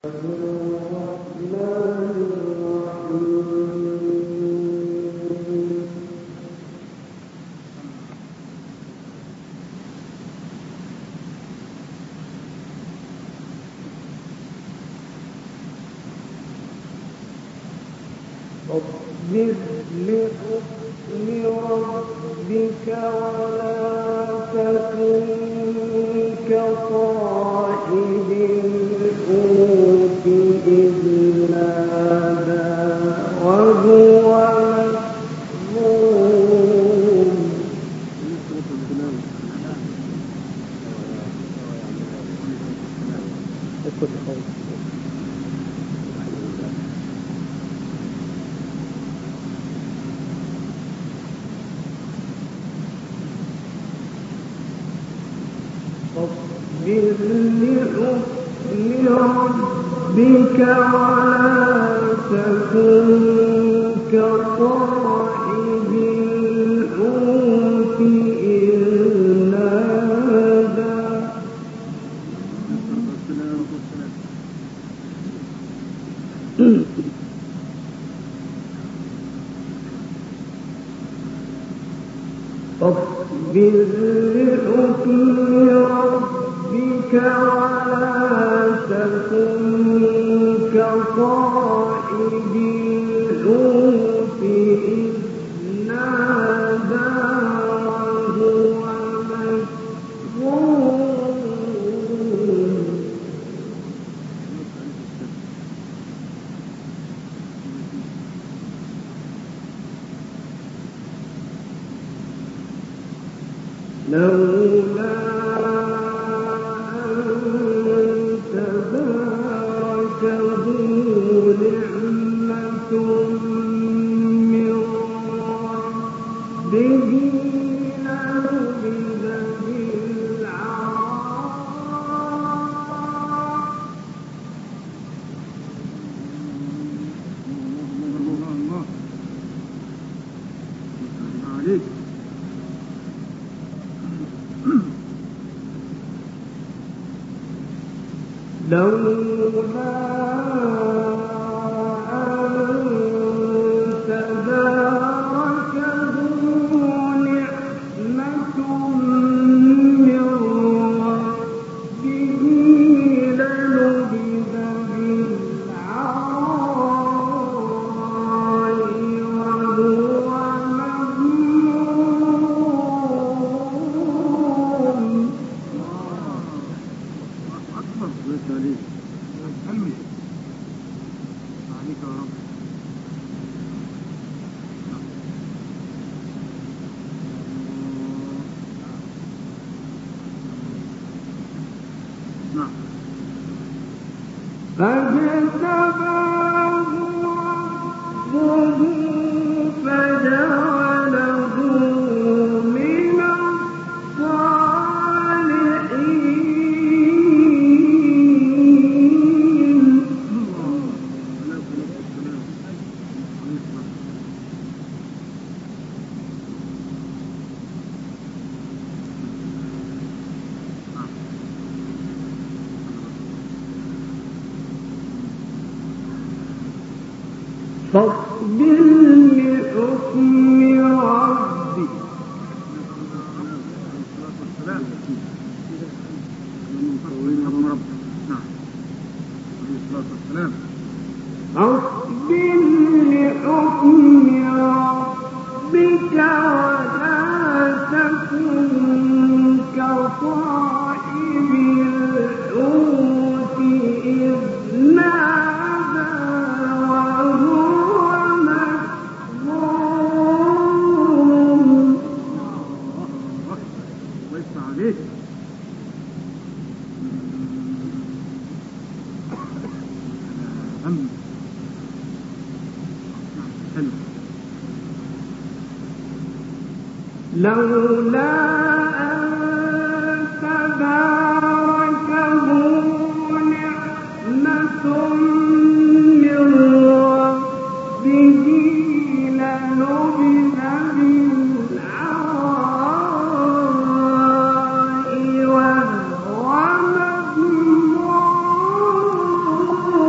واصبر لحكم ربك ولا تكن كصاحب الحوت إذ نادى وهو مكظوم فاصبر لحكم ربك ولا تكن كصاحب الحوت إذ نادى فاصبر لحكم ربك ولا تكن كصاحب الحوت إذ نادى وهو مكظوم لولا أن تداركه نعمة من ربه لنبذ بالعراء لولا أن تداركه نعمة من ربه لنبذ بالعراء وهو مذموم عليك يا رب. نعم فاجتباه ربه فجعله من الصالحين فاصبر لحكم ربك فاصبر لحكم ربك ولا تكن كصاحب الحوت إذ نادى وهو مكظوم ويسمع عليك لولا أن تداركه نعمة من ربه لنبذ بالعراء وهو مذموم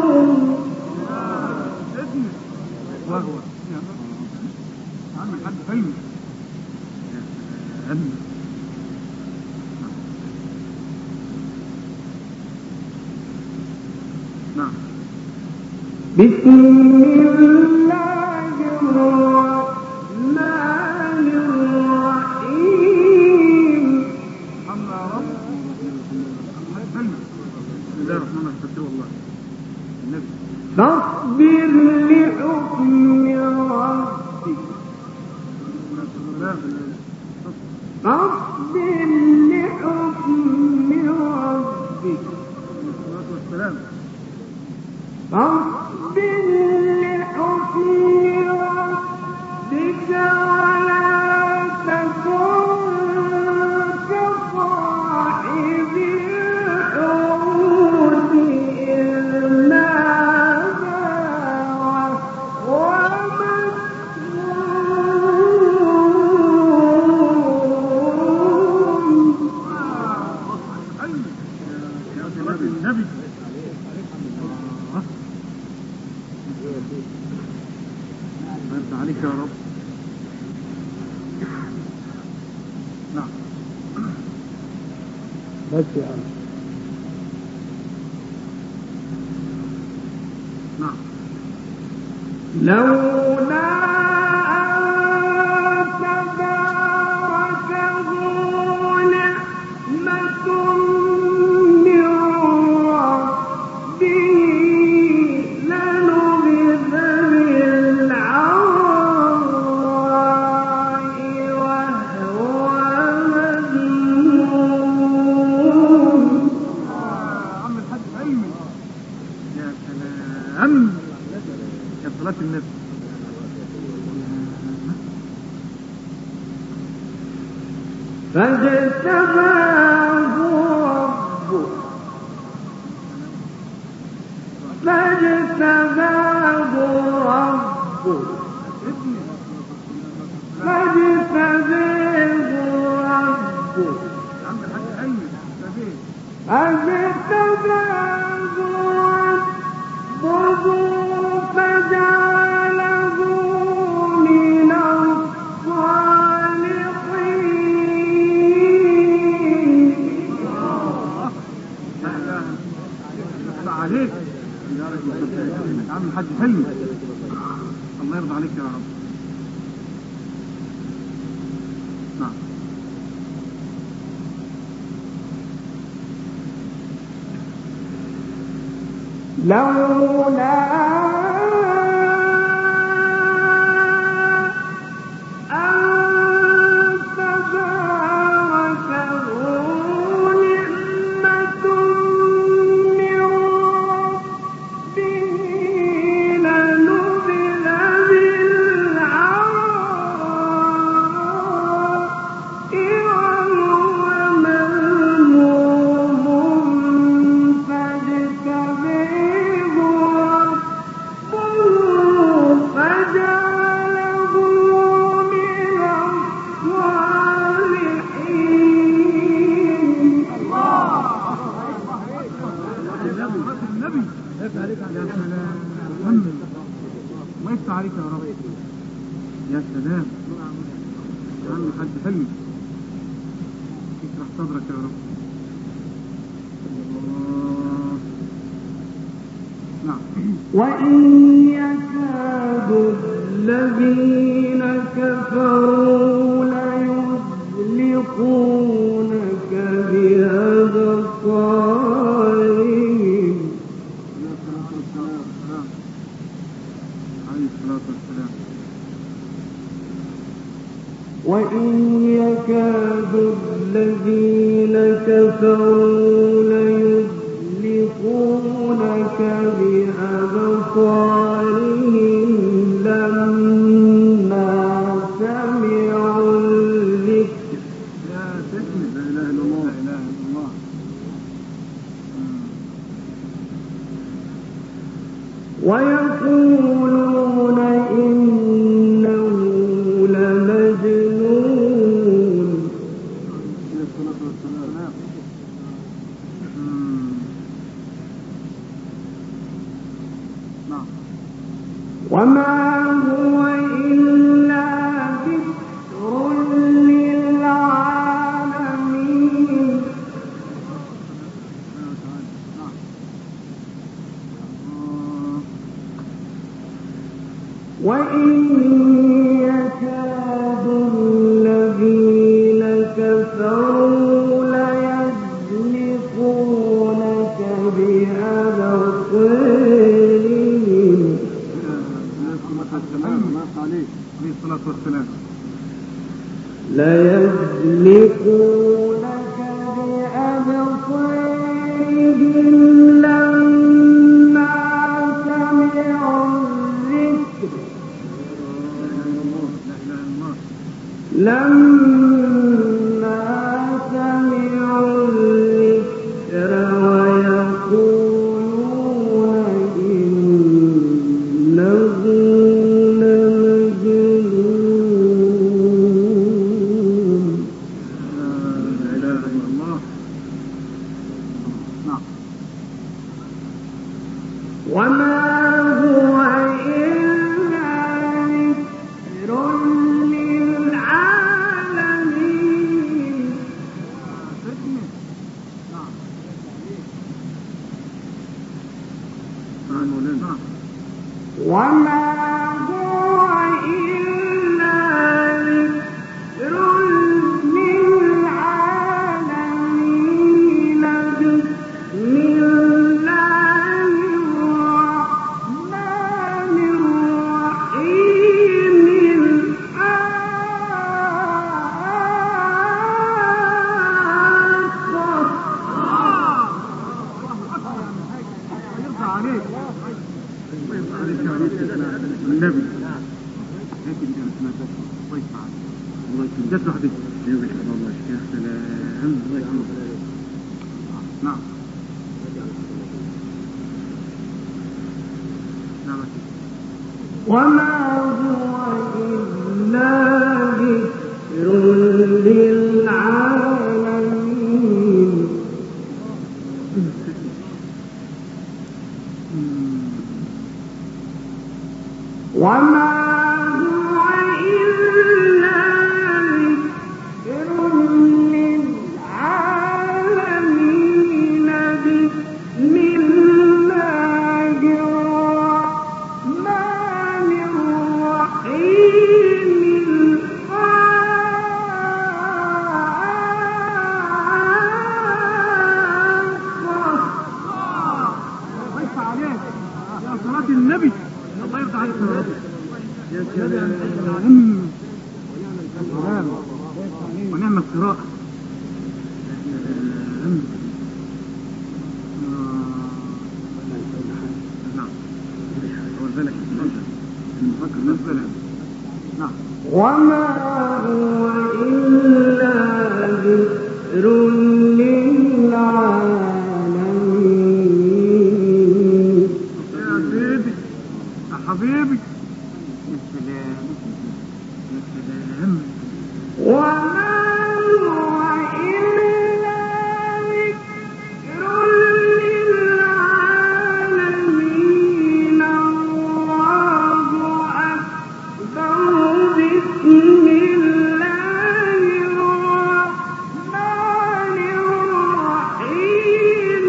نعم. بسم الله الرحمن الرحيم. الحمد يا رب. بسم الله الرحمن الرحيم. والله النبي فاصبر لحكم ربك. فاصبر لحكم ربك. فاصبر لحكم ربك ولا تكن كصاحب الحوت إذ نادى وهو مكذوب. النبي انت عليك يا رب. نعم. بس يا عم. نعم. لولا أن تداركه نعمة من ربه لنبذ بالعراء وهو مذموم. عم الحاج أيمن يا سلام يا صلاة النبي. فاجتباه ربه فاجتباه ربه فاجتباه ربه عم الحاج أيمن فاجتباه ربه فجعله من الصالحين. عليك يا عم الحاج حلمي. الله يرضى عليك يا رب. نعم. لولا أن تداركه نعمة من ربه لنبذ بالعراء وهو مذموم. فاجتباه ربه فجعله من الصالحين. النبي يا سلام. الله يفتح عليك يا رب. يا سلام يا عم الحاج حلمي. اشرح صدرك يا رب. الله. نعم. وإن يكاد الذين كفروا ليزلقونك بأبصارهم. عليه الصلاة والسلام. وإن يكاد الذين كفروا ليزلقونك بأبصارهم لما سمعوا الذكر. يا سيدنا لا إله إلا الله. لا إله إلا الله. ويقولون إنه لمجنون. عليه الصلاة والسلام. نعم. وما هو إلا ذكر للعالمين. وإن يكاد الذين كفروا ليزلقونك بأبصارهم عليه الصلاة والسلام ليزلقونك بأبصارهم لما سمعوا الذكر ويقولون إنه لمجنون. لا إله إلا الله. وما هو إلا ذكر للعالمين. وما هو إلا ذكر للعالمين. بسم الله الرحمن الرحيم. النبي لكن كانت ما الله يسمعك الله يسمعك جت واحدة يومك الله يا سلام الله يسمعك. نعم نعم. وما هو إلا ذكر للعالمين. وما هو إلا ذكر للعالمين. بسم الله الرحمن الرحيم. يا صلاة النبي الله يرضى عليك يا سلام ونعم القراءة يا سلام. نعم أول بالك المفكر نزل. نعم. وما هو إلا ذكر للعالمين. يا سيدي يا حبيبي يا سلام يا سلام. وما هو إلا ذكر للعالمين. الله أكبر. بسم الله الرحمن الرحيم.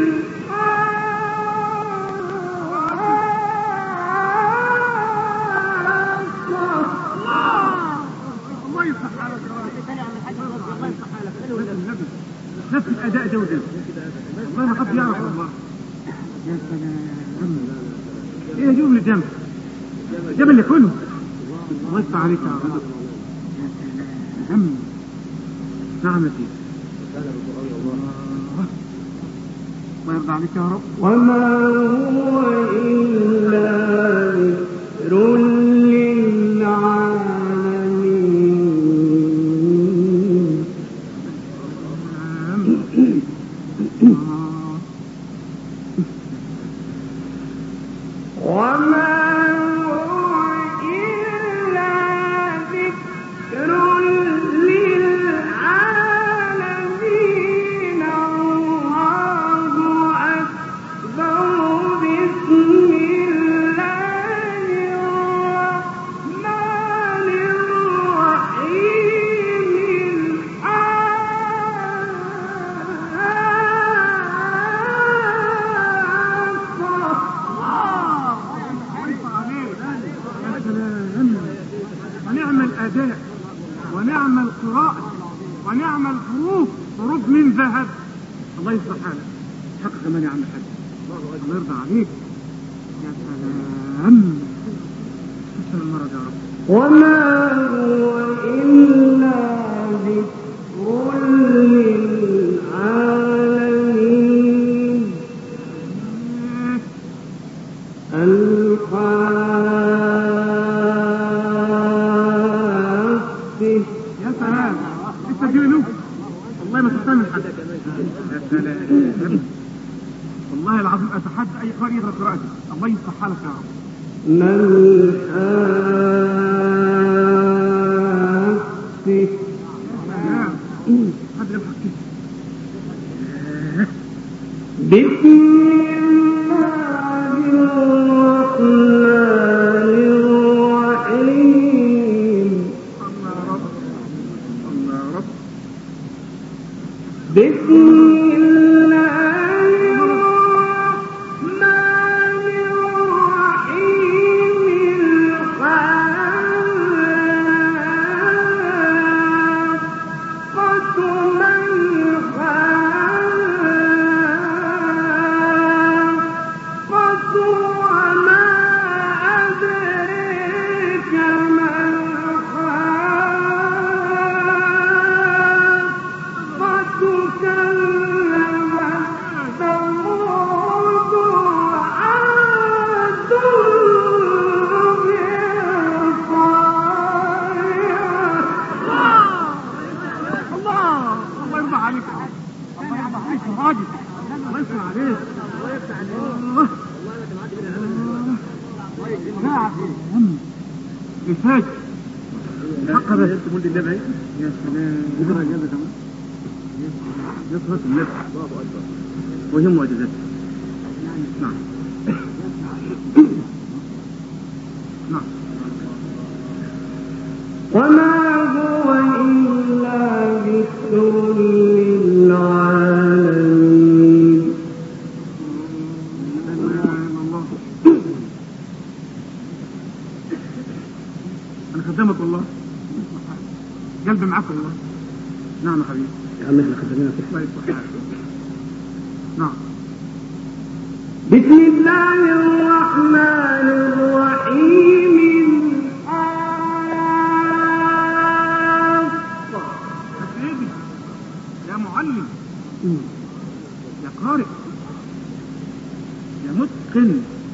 الله يفتح عليك الله يفتح عليك نفس الأداء ده وده والله ما حد يعرف والله. يا سلام ايه جيبه من الجنب الجنب اللي كله الله يفتح عليك يا رب. يا سلام. نعم يا سيدي الله يرضى عليك يا رب. وما هو إلا ذكر للعالمين. وما هو إلا ذكر للعالمين. الله أكبر. بسم الله الرحمن الرحيم. الأداء ونعم القراءة ونعم الحروف، حروف من ذهب. الله يصلح حالك، حق كمان يا عم الحاج، الله يرضى عليك. يا سلام، تسلم المرض يا رب. وما هو إلا ذكر للعالمين. الحافظ. يا سلام، لسه في له والله ما تستنى حد. يا سلام، والله العظيم اتحدى اي قارئ يقرا قراءتي. الله يصلح حالك يا رب. ما الحافظ. حد يضحك كده. بسم الله الرحمن الرحيم. الله يا رب، الله يا رب. بسم الله الرحمن الرحيم. الحاقة ما الحاقة وما أدريك ما الحاقة. كذبت ثمود وعاد بالقارعة. الله يرضى عليك يا رب، الله يرضى عليك يا راجل، الله يفتح عليك، الله يفتح عليك. إفاج حق بس تقول لي النبي. يا سلام، بكره اجازه كمان. يا صلاة النبي، الله اكبر، وهم اجازته. نعم نعم. وما هو إلا ذكر للعالمين. أنا خدامك والله، قلبي معاك والله. نعم يا حبيبي. يا عم احنا خدامينك. الله يصلح حالك. نعم. بسم الله الرحمن الرحيم. الحاقة. يا سيدي، يا معلم، يا قارئ، يا متقن.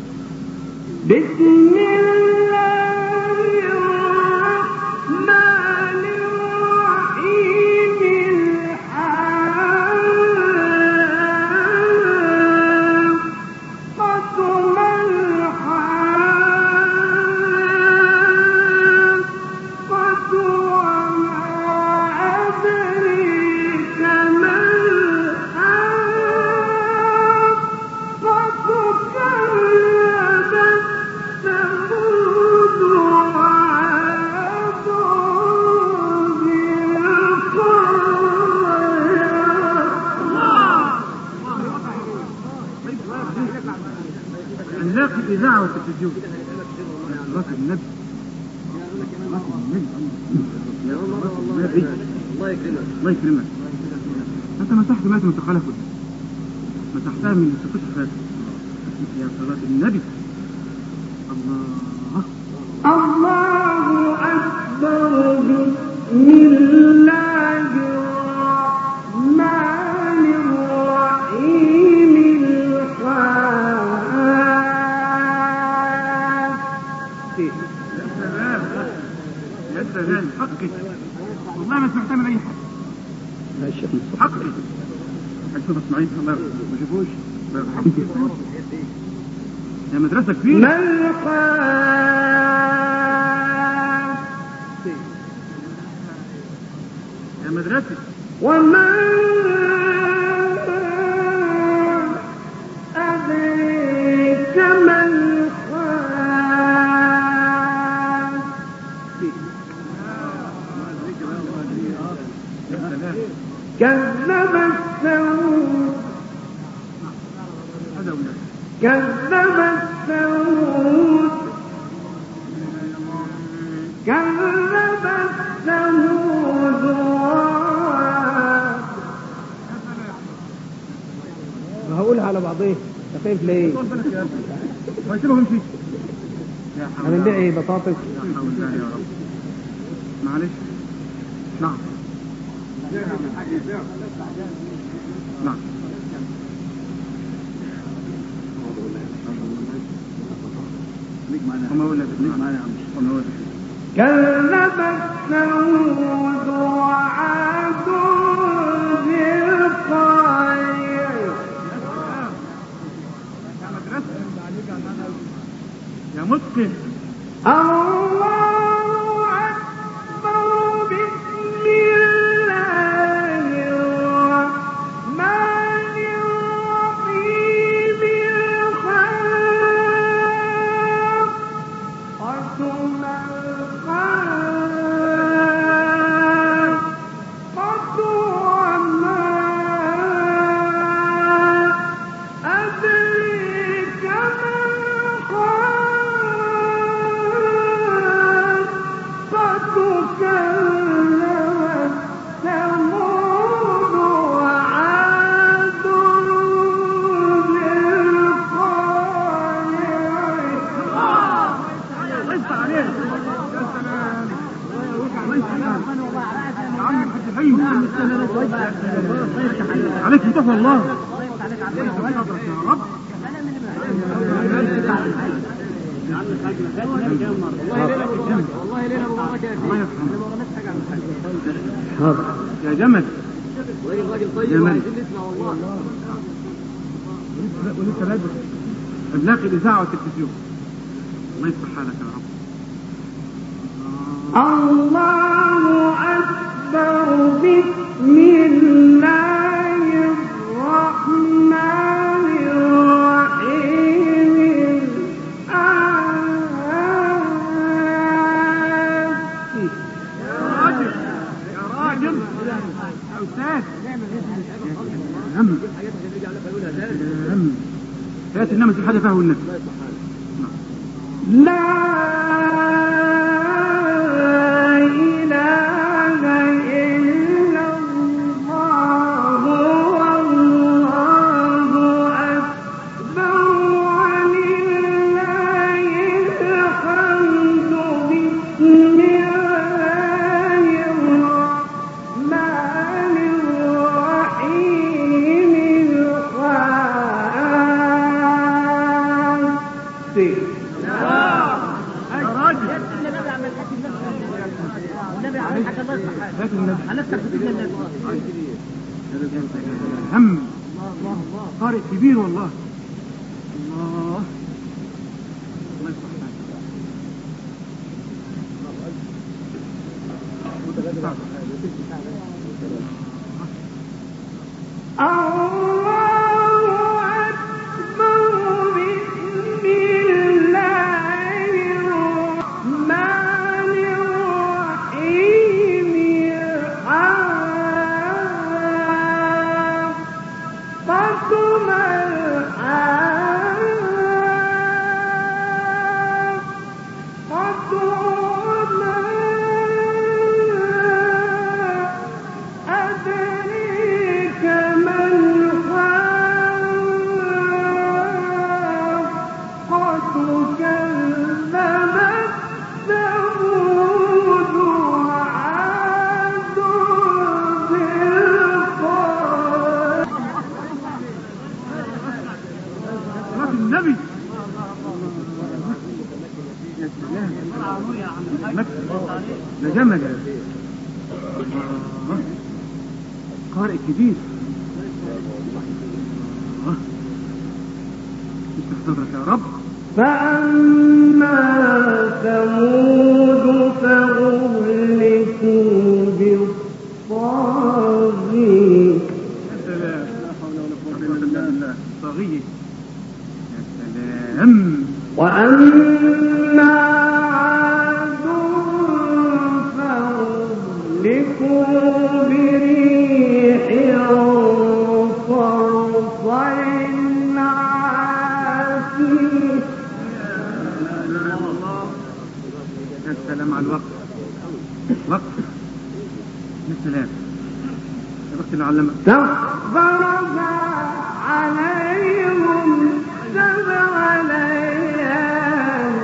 بسم الله الرحمن الرحيم. الحاقة ما الحاقة وما أدريك ما الحاقة. كذبت ثمود وعاد بالقارعة. علاقة الإذاعة والتلفزيون. صلاة النبي، صلاة النبي، يا صلاة النبي. الله يكرمك. الله يكرمك. أنت مسحت مات من تخلفه، مسحتها من السكوت الفاتح. يا صلاة النبي. الله الله أكبر. بسم الله الرحمن الرحيم. الحاقة. يا سلام، يا سلام، حقك والله ما سمعتها من أي حد. لا الشيخ مصطفى. حقك. أشوف اسماعيل الله ما شافوش. يا مدرسة كبيرة. ما الحاقة يا مدرسة. وما أدريك ما الحاقة. يا سلام. كذبت ثمود. هذا أولاد. كذبت ثمود. كذبت بعضيه خفيف ليه؟ ما يسيبه يمشي. هنبيع ايه بطاطس؟ يا حول الله يا رب. معلش. نعم. نعم. وما ولد كذبت ثمود وعاد بالقارعة يا متقن. الله أكبر بسم الله الرحمن الرحيم الخلق عليك بتقوى الله. يا رب. يا جمل جمل ولسه بدري بنلاقي الاذاعه والتلفزيون. الله يصلح حالك يا رب. الله أكبر بسم الله الرحمن الرحيم يا راجل يا أستاذ فات النمس الحاجة فيه النبي. لا إله إلا الله والله أكبر ولله الحمد بسم الله الرحمن الرحيم هم قارئ كبير والله. الله الله يصلح النبي. يا سلام ده جمل قارئ كبير. استغفرك يا رب. فأما ثمود فأهلكوا بالطاغية. يا سلام لا حول ولا قوة إلا بالله. طاغية. يا سلام. وأما عاد فأهلكوا بريح صرصر عاتية. يا سلام على الوقت. وقت. يا سلام. يا بخت اللي علمك. سخرها عليهم 7 ليال.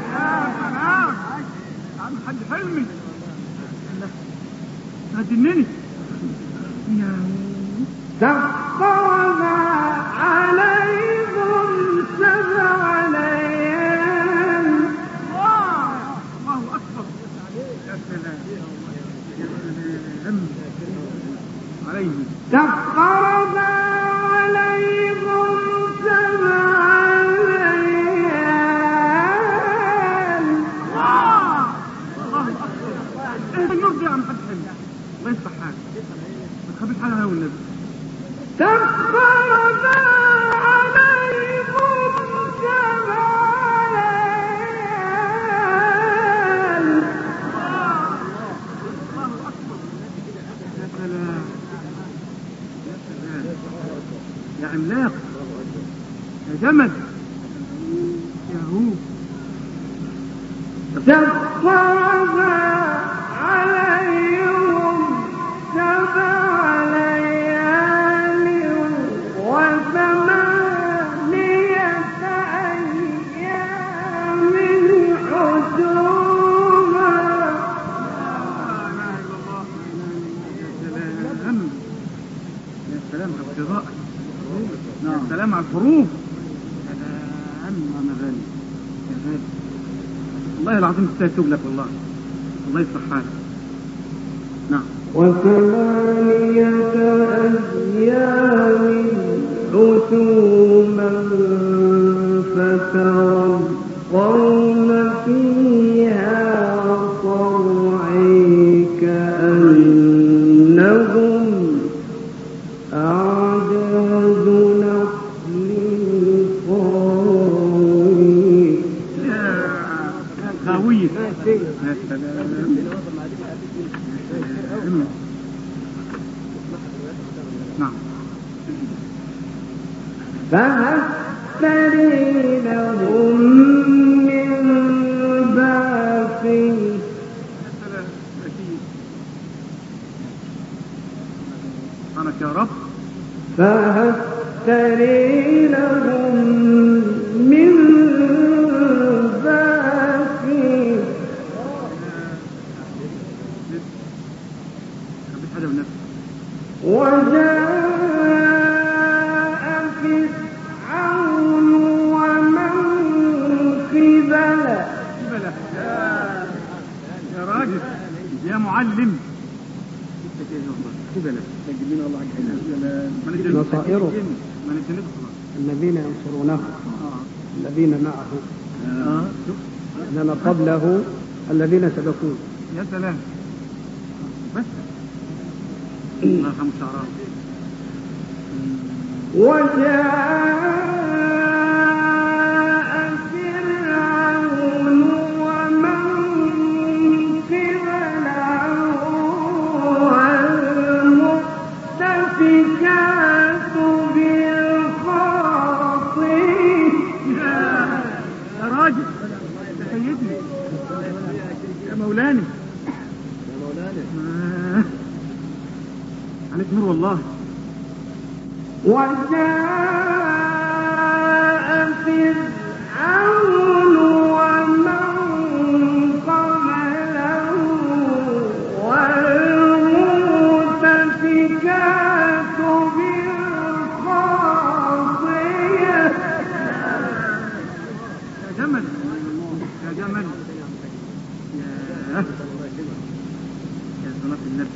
عم الحاج حلمي هتجنني. سخرها عليهم 7 ليال. الله أكبر. يا سلام يا سلام عليهم. سخرها عليهم 7 ليال. الله أكبر. ايه النور دي يا عم الحاج حلمي؟ الله يفتح حالك. ما تخبيش حالها والنبي. سخرها عليهم 7 ليال. الله أكبر. يا سلام يا سلام يا عملاق يا جمل يا هو. سخرها عليهم 7 ليال و8 أيام حسوما. يا سلام على القراءة. يا سلام على الحروف. يا سلام أنا غالي يا غالي. والله العظيم تستاهل تقلك والله. الله يصلح حالك. نعم. و8 أيام حسوما فترى القوم فيها صرعى كأنهم أعجاز نخل خاوية. يا خاوية. يا سلام. نعم. فهل لهم من باقي. سبحانك يا رب. فهل لهم من باقي. خبيت حاجة بالنفس. وجاء فرعون ومن قبله. يا راجل يا معلم. نصائره الذين ينصرونه الذين معه لنا قبله الذين سبقوه. يا سلام بس الله يرحمه الشعراوي. وجاء فرعون ومن قبله والمؤتفكات بالخاطئ. يا راجل يا سيدني يا مولاني عليك نور والله. وجاء فرعون ومن قبله والمؤتفكات بالخاطئة. يا جمل يا جمل يا صلاة النبي.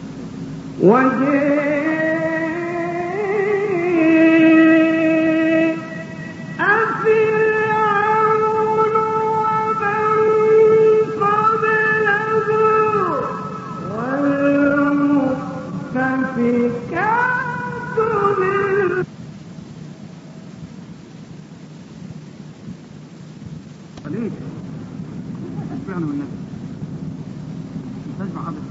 عليك اشبعنا والنبي مش هشبع ابدا.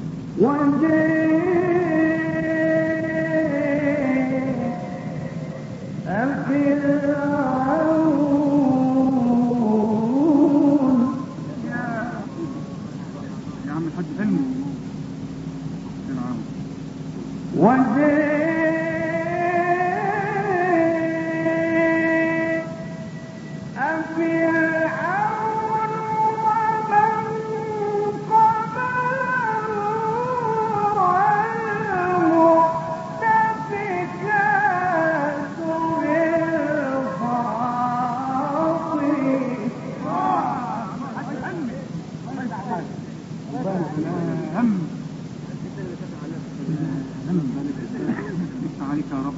يا عم الحاج حلمي يا عم. عليك يا رب.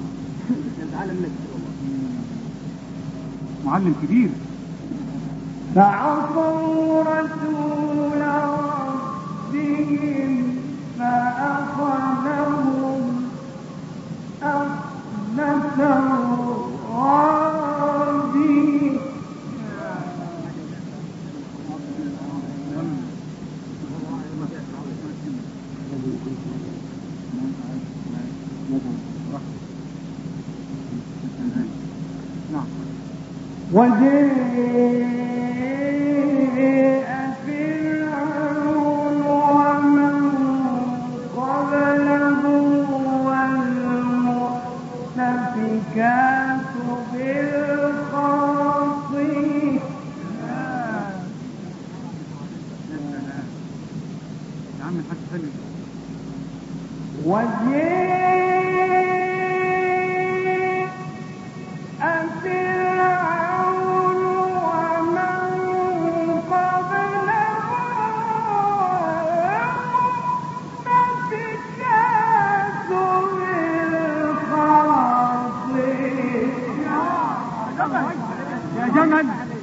معلم كبير. فعصوا رسول ربهم فأخذهم أخذة رابية. وجاء فرعون ومن قبله والمؤتفكات بالخاطئة. يا عم الحاج حلو. يا جمل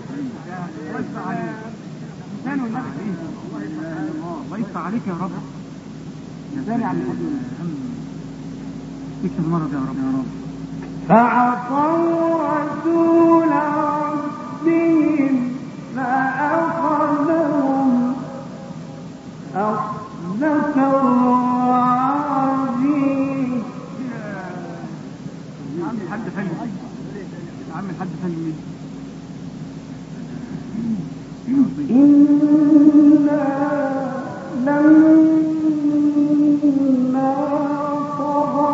الله يفتح عليك يا رب. يا ثاني على تكشف المرض يا رب. فعصوا رسول ربهم فأخذهم أخذة رابية. يا عم الحاج حلو. يا عم الحاج حلو. إنا لما طغى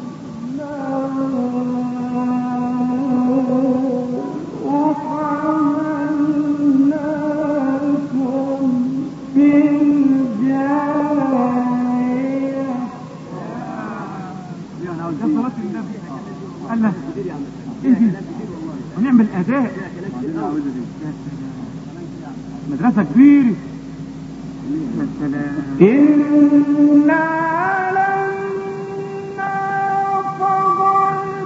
وحملناكم في الجارية. يا صلاة النبي. الله ايه دي؟ ونعمل أداء مدرسة كبيرة. يا سلام. إنا لما طغى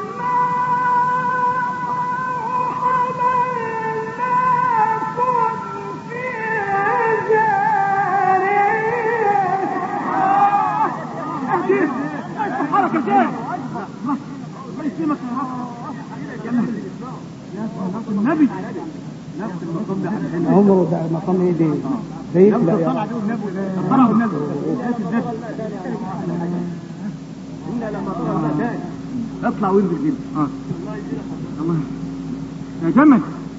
الماء حملناكم في الجارية. حركة شيء الله يسلمك يا رب. يا صلاة النبي. عمره ده مقام ايه دي؟ ده يطلع يعني. اطلع وانزل كده. الله يا جمل.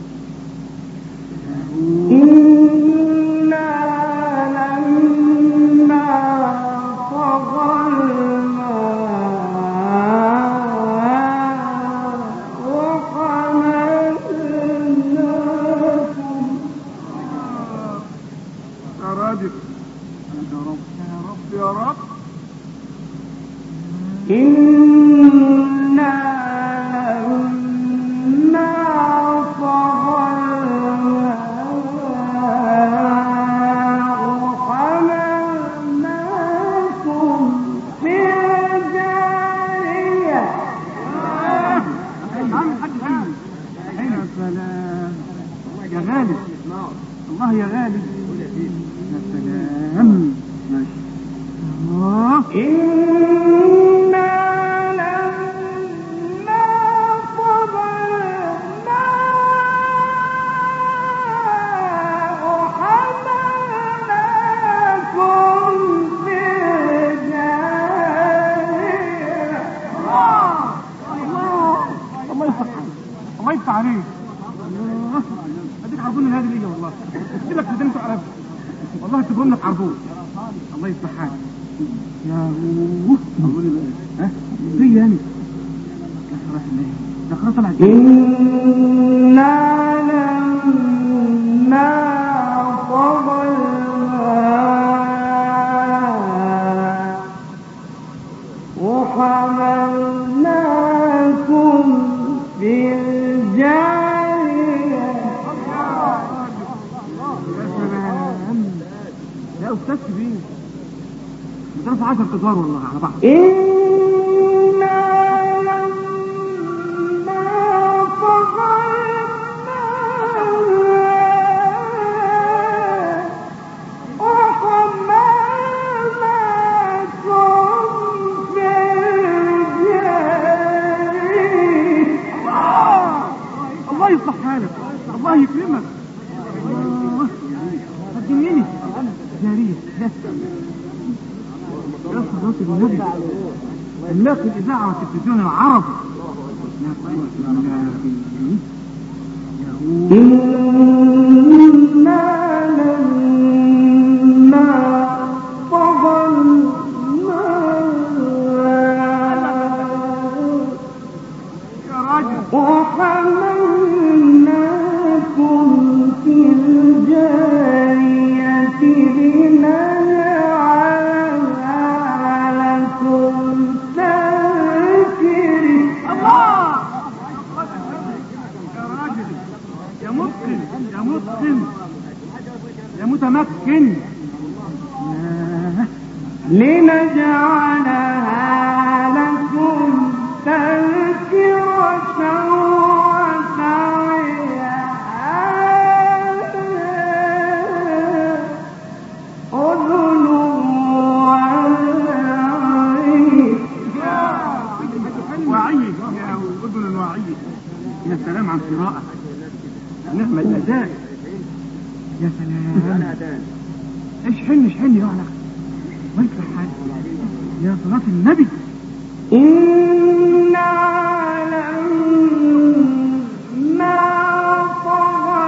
إنا لما طغى يا رب. إنا لما طغى الماء حملناكم في الجارية. عم الحاج حلو. يا سلام يا غالي. الله يا غالي. يا سلام. ماشي. إنا لما طغى الماء حملناكم في الجارية. الله يفتح عليك. اديك عربون من هذه الليله والله. قلت لك بدل انتوا عرب والله تجيبهم لك عربون. الله يفتح عليك يا عربون بقى. ها في يعني يا صلاة الله. ده خلاص طلع. إنا لما استاذ كبير بترفع 10 ادوار والله على بعض. الله يصلح حالك، الله يكرمك. هتجنني جارية يا صلاة النبي، ملاك الإذاعة والتلفزيون العربي. يا متمكن لنجعلها لكم تذكرة وتعيها أذن وعي يا أذن وعي. يا سلام عن قراءة، نعم الأداء، يا سلام. اشحن يا ولد ويفرح حالك يا صلاة النبي. إن علم ما طغى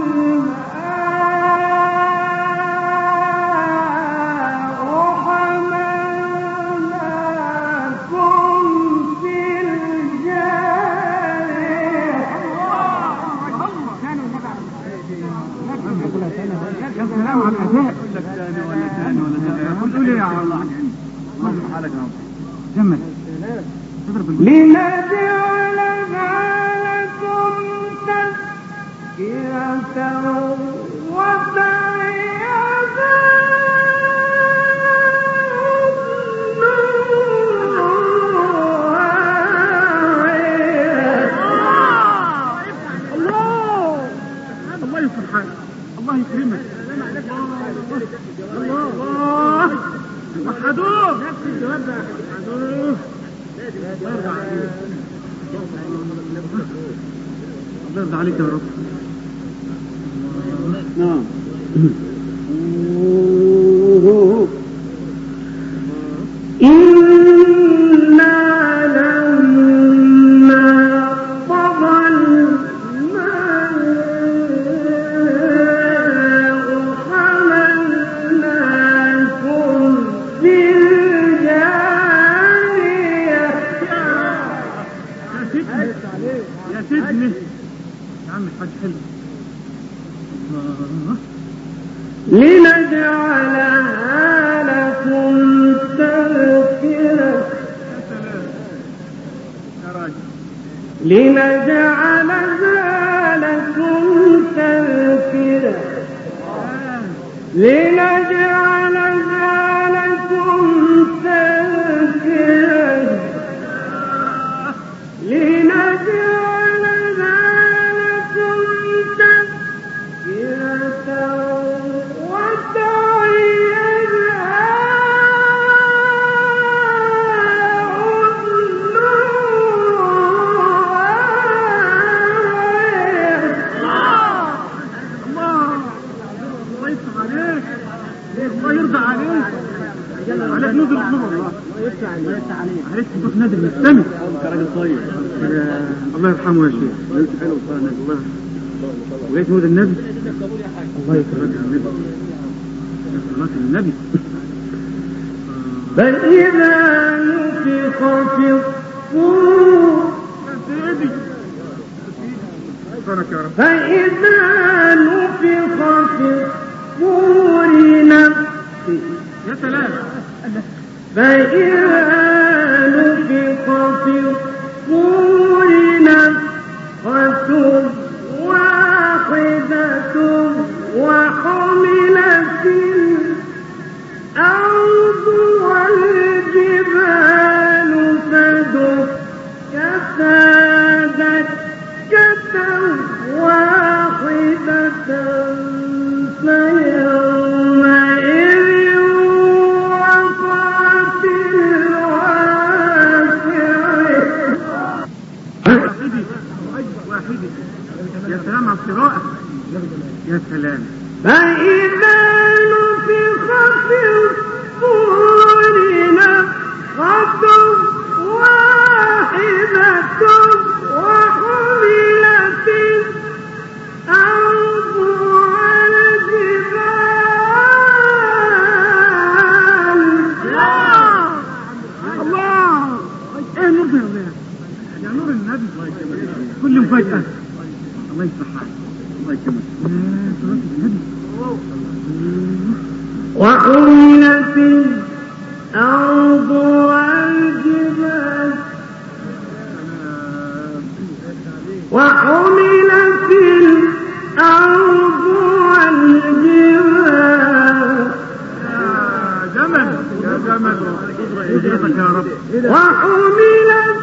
الماء وحملناكم في الجارية. يا سلام على الأداء. قول لي يا الله حالك جمل لنجعلها لكم تذكرة وتعيها الله يصلح حالك، الله يكرمك. الله وحدوه نفس الجواب ده. وحدوه الله يرضى عليك يا رب. نعم إنا لما طغى الماء حملناكم في الجارية. يا سيدني يا عم الحاج حلو. لنجعلها لكم تذكرة. يا راجل لنجعلها لكم تذكرة، لنجعلها لكم تذكرة، لنجعلها لكم تذكرة وتعيها الله يرضى عليك. عليك نودر الخمر الله عليك تروح نادر مستمع. راجل طيب الله يرحمه يا شيخ. حلو الله وليت نودر النبي. الله يكرمك يا النبي يا صلاة النبي. فإذا نفخ في الصور فإذا نفخ في الصور نفسه. يا سلام. فإذا نفخ في الصور نفخة واحدة وحملت الأرض والجبال فدكتا دكة واحدة فيومئذ وقعت واحدة. يا سلام على القراءة، يا سلام. فإذا نفخ في الصور نفخة واحدة وحملت الأرض والجبال. الله، ايه نور ده يا نور النبي، كل مفاجأة. الله يفتح عليك، الله يكرمك. صلاة النبي. وحملت الأرض والجبال وحملت الأرض والجبال. يا جمل قدرتك يا رب. وحملت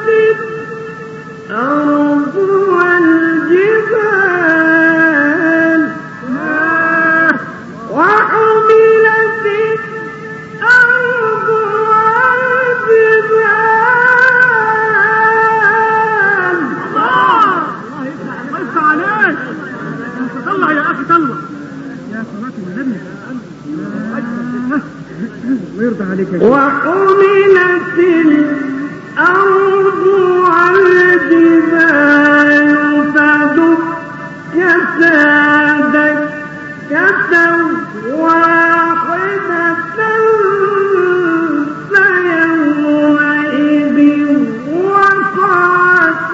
الأرض والجبال وحملت الأرض والجبال. الله يفتح عليك. طلع يا اخي، طلع يا صلاة النبي. ويرضى عليك يا شيخ. وحملت الأرض والجبال فدكتا دكة واحدة فيومئذ وقعت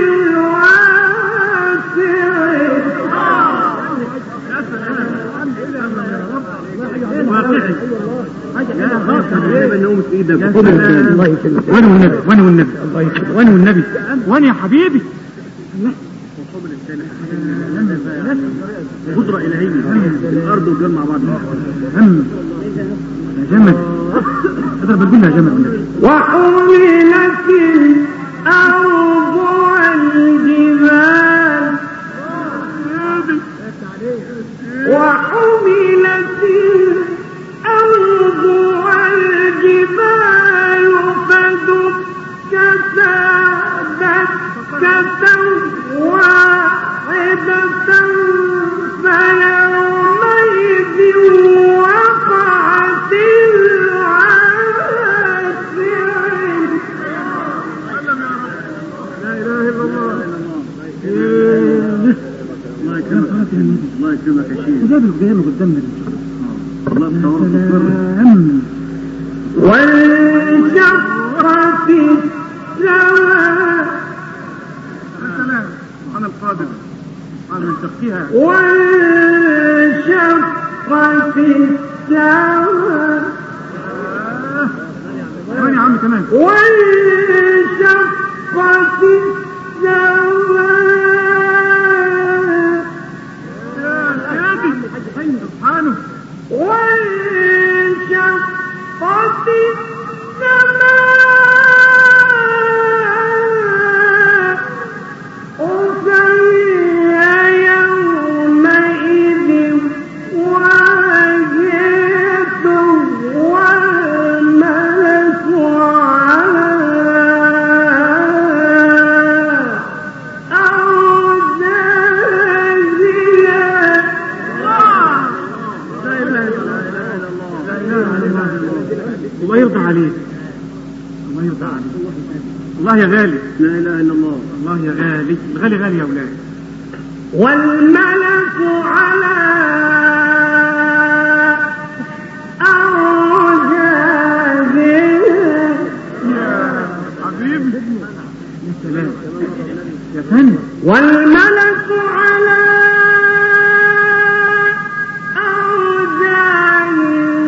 وانا والنبي وانا يا حبيبي. قدرة إلهية، الأرض والجنة مع بعض. يا جمل، اضرب الجنة يا جمل. وحملت الأرض والجبال وحملت الأرض والجبال فدكتا دكة واحدة فيومئذ وقعت الواقعة. لا إله إلا الله. الله يكرمك، الله يكرمك يا شيخ. وجاب القيامة قدامنا. الله يصورك. وانشقت السماء. يا سلام، سبحان القادر. أنا من تفكيها. وانشقت السماء. وين يا عم كمان؟ وانشقت السماء. يا سيدي سبحانه. وانشقت السماء فهي يومئذ واجهة والملك على الله يرضى عليك، الله يرضى عليك. الله يا غالي، لا اله الا الله. الله يا غالي، الغالي غالي يا اولاد. والملك على أرجائه. يا حبيبي، يا سلام يا فندم. والملك على أرجائه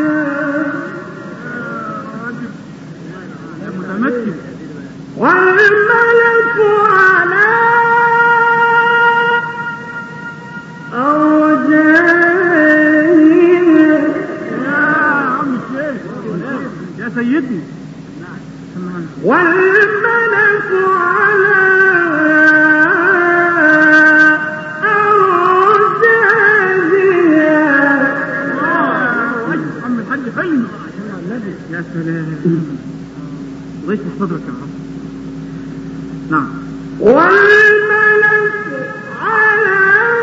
يا متمكن. والملك على أرجائه يا سلام. الله يشرح صدرك يا رب. نعم. والملك على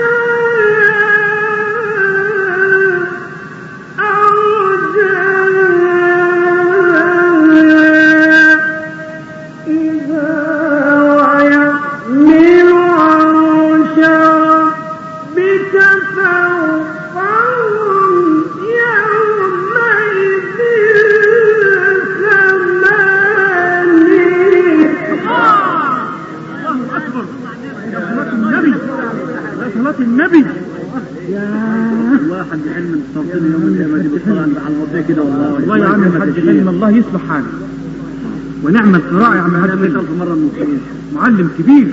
النبي. يا الله حد علم التوصيل يوم القيامة دي بالصلاة على الوصية كده والله يا عم الحاج علم الله يصلح حالك ونعم القراءة يا عم الحاج. 100,000 مرة من المسلمين. معلم كبير.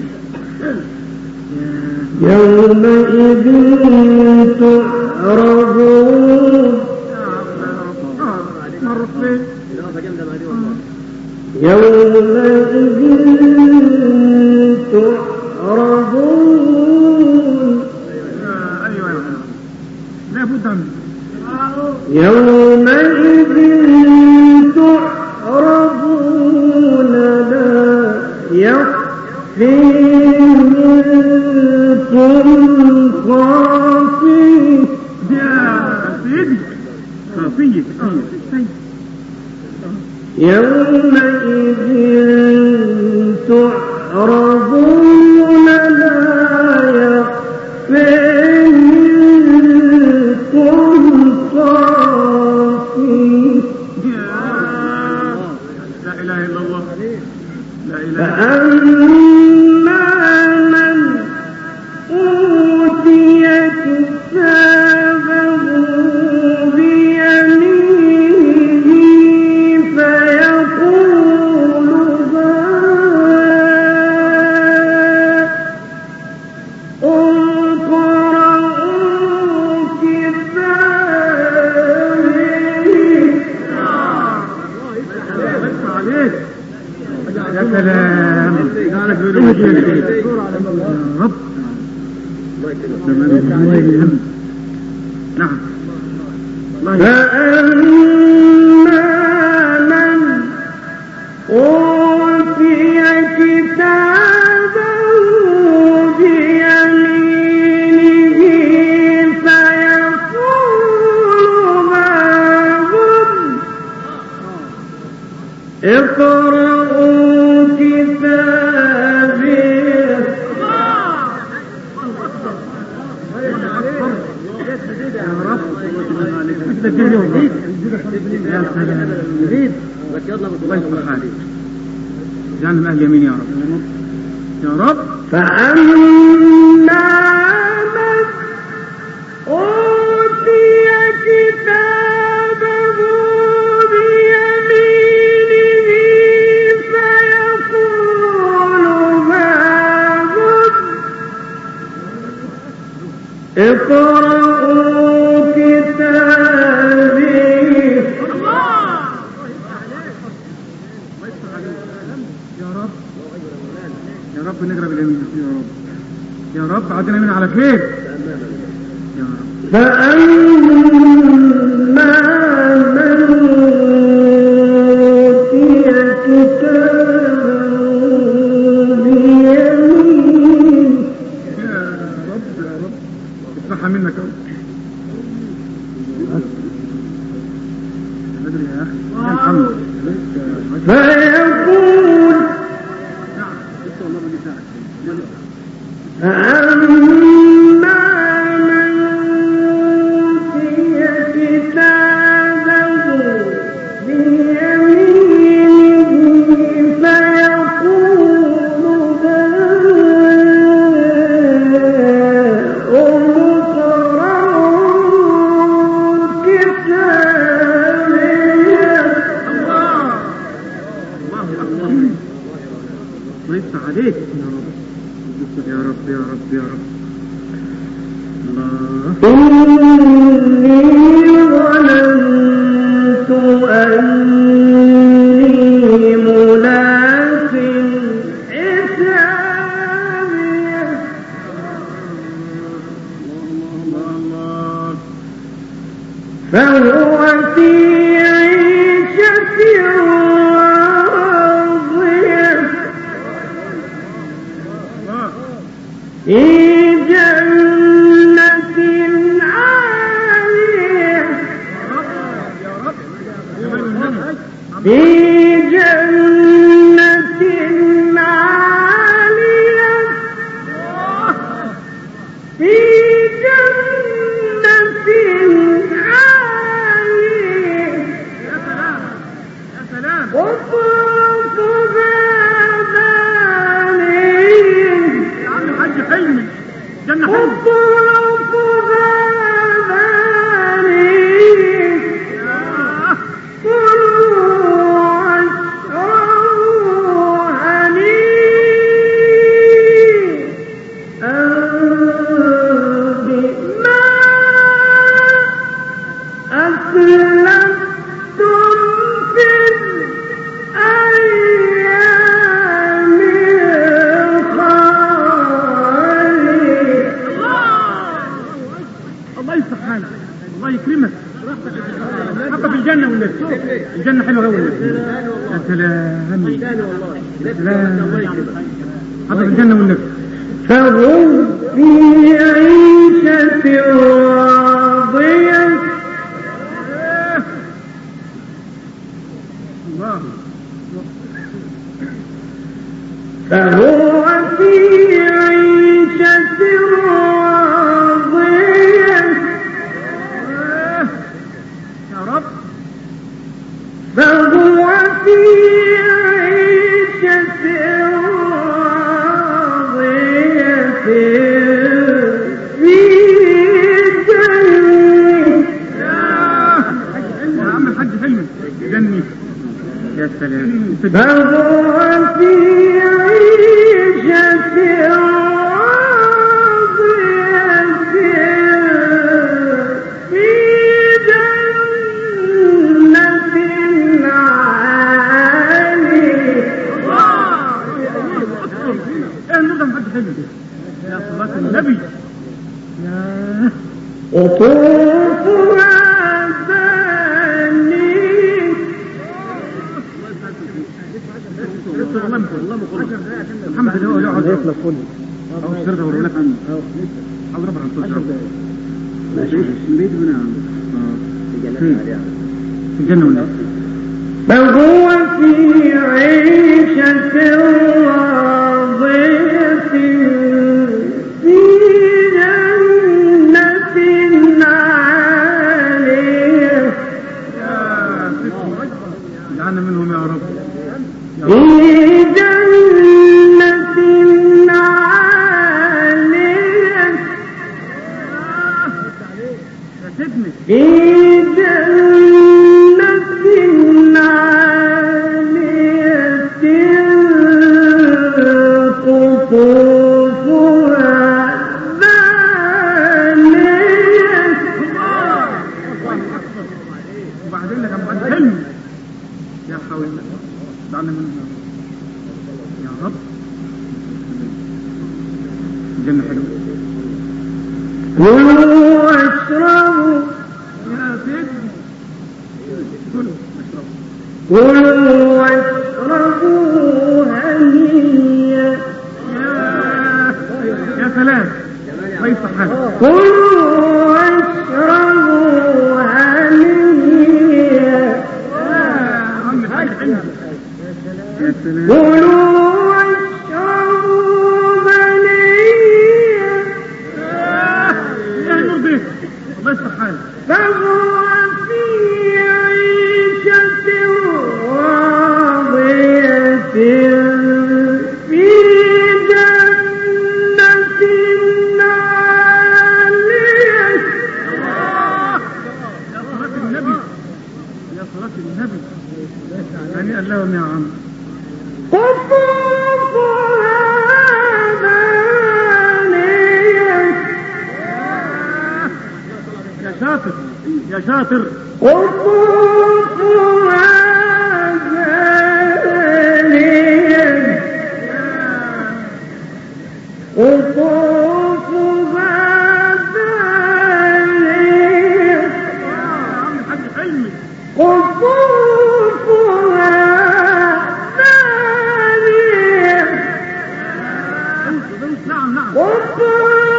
يومئذ تعرضون مرتين يومئذ تعرضون. ايوه لا بد منه. يومئذ تعرضون لا يخفي منكم خافي. يا سيدي خافية يومئذ تعرضون لا يخفي منكم خافي. لا إله إلا الله. لا إله. فأما من أوتي كتابه بيمينه فيقول اقرءوا كتابي. يا سلام. يا رب. نعم. فأما من أوتي كتابه بيمينه فيقول ماذا اقرءوا كتابي. يا رب. يا سلام. الله يصلح حالك. اجعلنا من اهل اليمين يا رب. يا رب. فأما من أوتي كتابه بيمينه فيقول ماذا اقرءوا كتابي. يا رب. يا رب نقرب اليمين يا رب. يا رب عدنا من على خير يا رب. فأما من أوتي كتابه بيمينه. يا رب يا رب اسمعها منك يا رب. ادري يا اخي يا محمد. فيقول فأما من أوتي كتابه بيمينه فيقول اقرءوا كتابي. الله يفتح عليك يا رب. يا رب يا رب يا رب. الله. إني ظننت أني ملاق حسابي فهو في عيشة في جنة عالية في جنة عالية يا سلام يا سلام. قطوفها دانية يا عم الحاج حلمي جنة حلوة. قطوفها دانية الجنة حلوة أوي. يا سلام يا سلام. حضر الجنة والنبي. فهم في عيشة راضية الله. فهو في عيشة راضية يا رب. فهو في عيشة راضية في جنة. يا عم الحاج حلمي جنة. يا سلام. فهو في عيشة راضية في جنة عالية. ايه النور ده الحاج حلمي؟ يا صلاة النبي. يا قطوفها دانية محمد اللي هو يقعد يطلب كله او الشرطه ولا لك عنه او ربع عن صوت ماشي بيت بنا في الجنه ولا فهو في عيشة راضية في جنة عالية يا ستي اجعلنا منهم يا رب. في جنة عالية يا سيدني. في جنة عالية قطوفها دانية. وبعدين لك عم حلم يا حول دعنا منهم يا رب. الجنة حلوة. كلوا واشربوا يا سيدي كلوا كلوا واشربوا هنيئا. يا سلام. كيف حالك؟ كلوا واشربوا هنيئا. عم الحاج حلمي. يا سلام. كلوا واشربوا هنيئا. يا نور بيك الله يصلح حالك. فهو في عيشة راضية في جنة عالية. يا صلاة النبي يا صلاة النبي. هنيئا لهم يا عم. قطوفها دانية يا شاطر يا شاطر. قطوفها دانية قطوفها دانية عم الحاج حلمي. قطوفها دانية نعم نعم.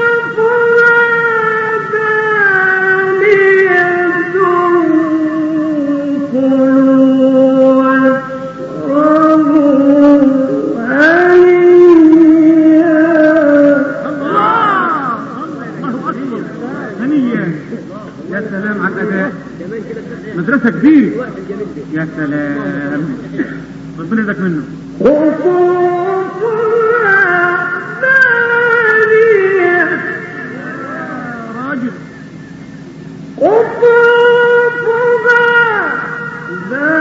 قطوفها دانية يا سلام على الأداء، مدرسة كبيرة. يا سلام، ربنا يرزقك منه. راجل قطوفها